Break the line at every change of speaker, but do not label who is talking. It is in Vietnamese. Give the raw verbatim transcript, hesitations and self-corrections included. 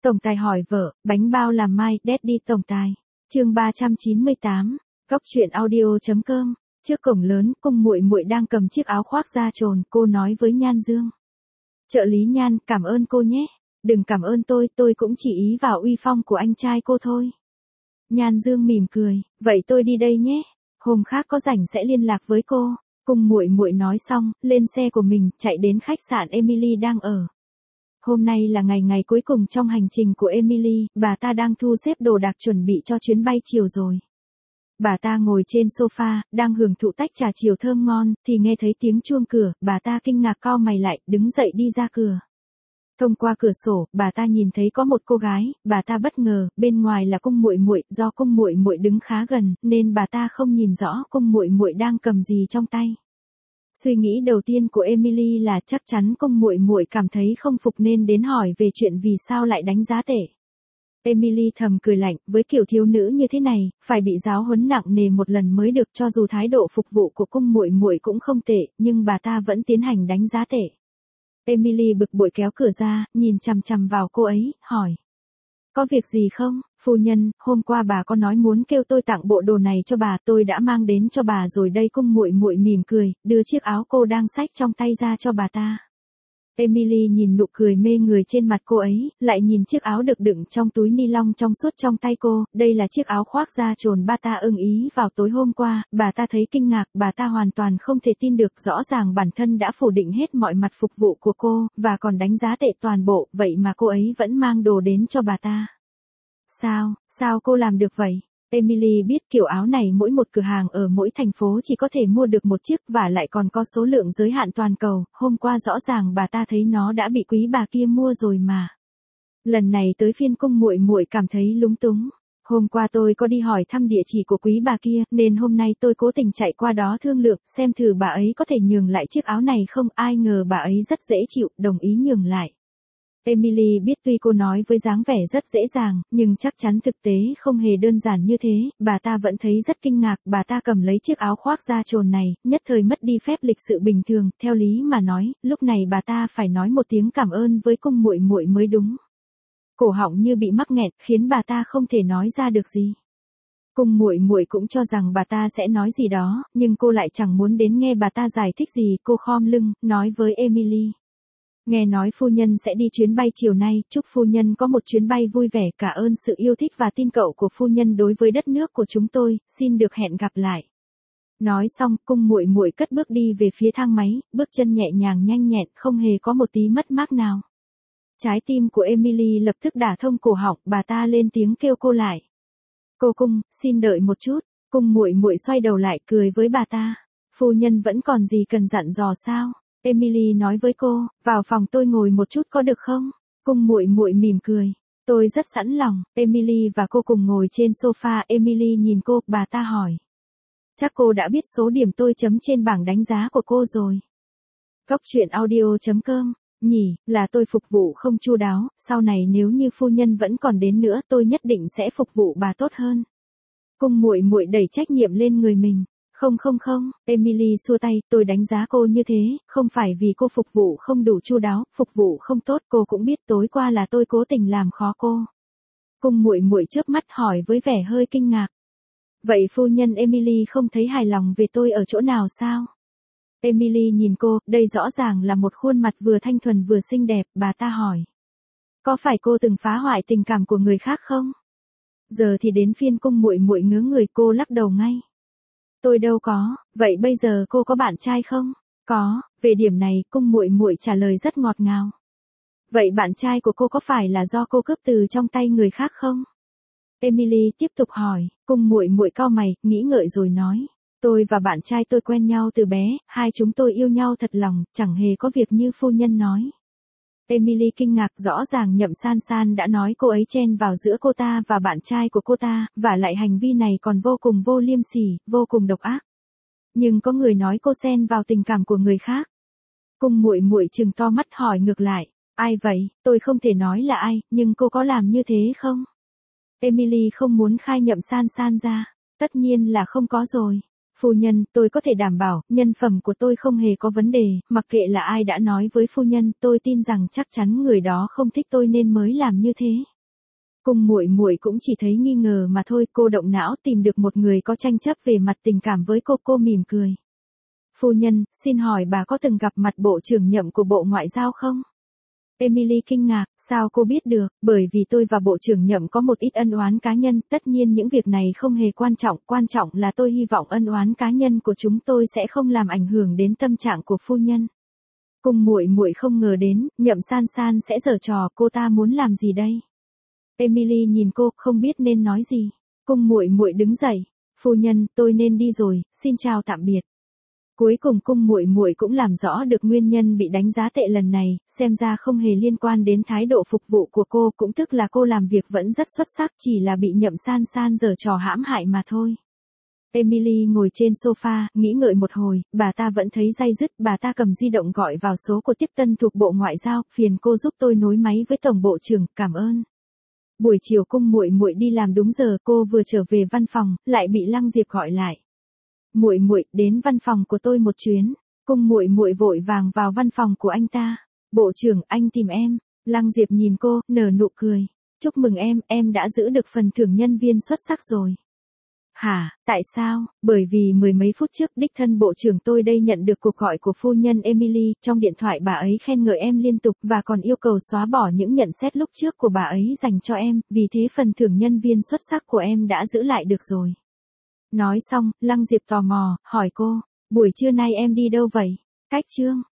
Tổng tài hỏi vợ, bánh bao làm mai, Daddy tổng tài. Chương ba trăm chín mươi tám. Góc truyện audio chấm com. Trước cổng lớn, Cung Muội Muội đang cầm chiếc áo khoác da trồn, cô nói với Nhan Dương. Trợ lý Nhan, cảm ơn cô nhé. Đừng cảm ơn tôi, tôi cũng chỉ ý vào uy phong của anh trai cô thôi. Nhan Dương mỉm cười, vậy tôi đi đây nhé. Hôm khác có rảnh sẽ liên lạc với cô. Cung Muội Muội nói xong, lên xe của mình, chạy đến khách sạn Emily đang ở. Hôm nay là ngày ngày cuối cùng trong hành trình của Emily, bà ta đang thu xếp đồ đạc chuẩn bị cho chuyến bay chiều rồi. Bà ta ngồi trên sofa, đang hưởng thụ tách trà chiều thơm ngon, thì nghe thấy tiếng chuông cửa, bà ta kinh ngạc cau mày lại, đứng dậy đi ra cửa. Thông qua cửa sổ, bà ta nhìn thấy có một cô gái, bà ta bất ngờ, bên ngoài là Cung Muội Muội, do Cung Muội Muội đứng khá gần, nên bà ta không nhìn rõ Cung Muội Muội đang cầm gì trong tay. Suy nghĩ đầu tiên của Emily là chắc chắn Cung Muội Muội cảm thấy không phục nên đến hỏi về chuyện vì sao lại đánh giá tệ. Emily thầm cười lạnh, với kiểu thiếu nữ như thế này, phải bị giáo huấn nặng nề một lần mới được, cho dù thái độ phục vụ của Cung Muội Muội cũng không tệ, nhưng bà ta vẫn tiến hành đánh giá tệ. Emily bực bội kéo cửa ra, nhìn chằm chằm vào cô ấy, hỏi. Có việc gì không, phu nhân, hôm qua bà có nói muốn kêu tôi tặng bộ đồ này cho bà, tôi đã mang đến cho bà rồi đây. Cung Muội Muội mỉm cười, đưa chiếc áo cô đang xách trong tay ra cho bà ta. Emily nhìn nụ cười mê người trên mặt cô ấy, lại nhìn chiếc áo được đựng trong túi ni lông trong suốt trong tay cô, đây là chiếc áo khoác da trồn bà ta ưng ý vào tối hôm qua, bà ta thấy kinh ngạc, bà ta hoàn toàn không thể tin được, rõ ràng bản thân đã phủ định hết mọi mặt phục vụ của cô, và còn đánh giá tệ toàn bộ, vậy mà cô ấy vẫn mang đồ đến cho bà ta. Sao, sao cô làm được vậy? Emily biết kiểu áo này mỗi một cửa hàng ở mỗi thành phố chỉ có thể mua được một chiếc và lại còn có số lượng giới hạn toàn cầu, hôm qua rõ ràng bà ta thấy nó đã bị quý bà kia mua rồi mà. Lần này tới phiên Cung Muội Muội cảm thấy lúng túng. Hôm qua tôi có đi hỏi thăm địa chỉ của quý bà kia, nên hôm nay tôi cố tình chạy qua đó thương lượng, xem thử bà ấy có thể nhường lại chiếc áo này không, ai ngờ bà ấy rất dễ chịu, đồng ý nhường lại. Emily biết tuy cô nói với dáng vẻ rất dễ dàng, nhưng chắc chắn thực tế không hề đơn giản như thế, bà ta vẫn thấy rất kinh ngạc, bà ta cầm lấy chiếc áo khoác da trồn này, nhất thời mất đi phép lịch sự bình thường, theo lý mà nói, lúc này bà ta phải nói một tiếng cảm ơn với Cung Muội Muội mới đúng. Cổ họng như bị mắc nghẹn, khiến bà ta không thể nói ra được gì. Cung Muội Muội cũng cho rằng bà ta sẽ nói gì đó, nhưng cô lại chẳng muốn đến nghe bà ta giải thích gì, cô khom lưng, nói với Emily. Nghe nói phu nhân sẽ đi chuyến bay chiều nay, chúc phu nhân có một chuyến bay vui vẻ, cả ơn sự yêu thích và tin cậy của phu nhân đối với đất nước của chúng tôi, xin được hẹn gặp lại. Nói xong, Cung Muội Muội cất bước đi về phía thang máy, bước chân nhẹ nhàng nhanh nhẹn, không hề có một tí mất mát nào. Trái tim của Emily lập tức đả thông cổ họng, bà ta lên tiếng kêu cô lại. Cô Cung, xin đợi một chút. Cung Muội Muội xoay đầu lại cười với bà ta. Phu nhân vẫn còn gì cần dặn dò sao? Emily nói với cô, vào phòng tôi ngồi một chút có được không? Cung Muội Muội mỉm cười. Tôi rất sẵn lòng. Emily và cô cùng ngồi trên sofa, Emily nhìn cô, bà ta hỏi. Chắc cô đã biết số điểm tôi chấm trên bảng đánh giá của cô rồi. Góc truyện audio chấm com. Nhỉ, là tôi phục vụ không chu đáo, sau này nếu như phu nhân vẫn còn đến nữa tôi nhất định sẽ phục vụ bà tốt hơn. Cung Muội Muội đẩy trách nhiệm lên người mình. Không không không, Emily xua tay, tôi đánh giá cô như thế, không phải vì cô phục vụ không đủ chu đáo, phục vụ không tốt, cô cũng biết tối qua là tôi cố tình làm khó cô. Cung Muội Muội chớp mắt hỏi với vẻ hơi kinh ngạc. Vậy phu nhân Emily không thấy hài lòng về tôi ở chỗ nào sao? Emily nhìn cô, đây rõ ràng là một khuôn mặt vừa thanh thuần vừa xinh đẹp, bà ta hỏi. Có phải cô từng phá hoại tình cảm của người khác không? Giờ thì đến phiên Cung Muội Muội ngớ người, cô lắc đầu ngay. Tôi đâu có, vậy bây giờ cô có bạn trai không? Có, về điểm này, Cung Muội Muội trả lời rất ngọt ngào. Vậy bạn trai của cô có phải là do cô cướp từ trong tay người khác không? Emily tiếp tục hỏi, Cung Muội Muội cau mày, nghĩ ngợi rồi nói. Tôi và bạn trai tôi quen nhau từ bé, hai chúng tôi yêu nhau thật lòng, chẳng hề có việc như phu nhân nói. Emily kinh ngạc, rõ ràng Nhậm San San đã nói cô ấy chen vào giữa cô ta và bạn trai của cô ta, và lại hành vi này còn vô cùng vô liêm sỉ, vô cùng độc ác. Nhưng có người nói cô xen vào tình cảm của người khác. Cung Muội Muội trừng to mắt hỏi ngược lại, ai vậy, tôi không thể nói là ai, nhưng cô có làm như thế không? Emily không muốn khai Nhậm San San ra, tất nhiên là không có rồi. Phu nhân, tôi có thể đảm bảo, nhân phẩm của tôi không hề có vấn đề, mặc kệ là ai đã nói với phu nhân, tôi tin rằng chắc chắn người đó không thích tôi nên mới làm như thế. Cung muội muội cũng chỉ thấy nghi ngờ mà thôi, cô động não tìm được một người có tranh chấp về mặt tình cảm với cô, cô mỉm cười. Phu nhân, xin hỏi bà có từng gặp mặt Bộ trưởng Nhậm của Bộ Ngoại giao không? Emily kinh ngạc, sao cô biết được, bởi vì tôi và Bộ trưởng Nhậm có một ít ân oán cá nhân, tất nhiên những việc này không hề quan trọng, quan trọng là tôi hy vọng ân oán cá nhân của chúng tôi sẽ không làm ảnh hưởng đến tâm trạng của phu nhân. Cung muội muội không ngờ đến, Nhậm San San sẽ giở trò, cô ta muốn làm gì đây? Emily nhìn cô, không biết nên nói gì. Cung muội muội đứng dậy, phu nhân, tôi nên đi rồi, xin chào tạm biệt. Cuối cùng cung muội muội cũng làm rõ được nguyên nhân bị đánh giá tệ lần này, xem ra không hề liên quan đến thái độ phục vụ của cô, cũng tức là cô làm việc vẫn rất xuất sắc, chỉ là bị Nhậm San San giở trò hãm hại mà thôi. Emily ngồi trên sofa, nghĩ ngợi một hồi, bà ta vẫn thấy day dứt, bà ta cầm di động gọi vào số của tiếp tân thuộc Bộ Ngoại giao, phiền cô giúp tôi nối máy với Tổng Bộ trưởng, cảm ơn. Buổi chiều cung muội muội đi làm đúng giờ, cô vừa trở về văn phòng, lại bị Lăng Diệp gọi lại. Muội muội, đến văn phòng của tôi một chuyến. Cung muội muội vội vàng vào văn phòng của anh ta. Bộ trưởng, anh tìm em. Lăng Diệp nhìn cô, nở nụ cười. Chúc mừng em, em đã giữ được phần thưởng nhân viên xuất sắc rồi. Hả, tại sao? Bởi vì mười mấy phút trước đích thân bộ trưởng tôi đây nhận được cuộc gọi của phu nhân Emily, trong điện thoại bà ấy khen ngợi em liên tục và còn yêu cầu xóa bỏ những nhận xét lúc trước của bà ấy dành cho em, vì thế phần thưởng nhân viên xuất sắc của em đã giữ lại được rồi. Nói xong, Lăng Diệp tò mò, hỏi cô, buổi trưa nay em đi đâu vậy? Cách Trương.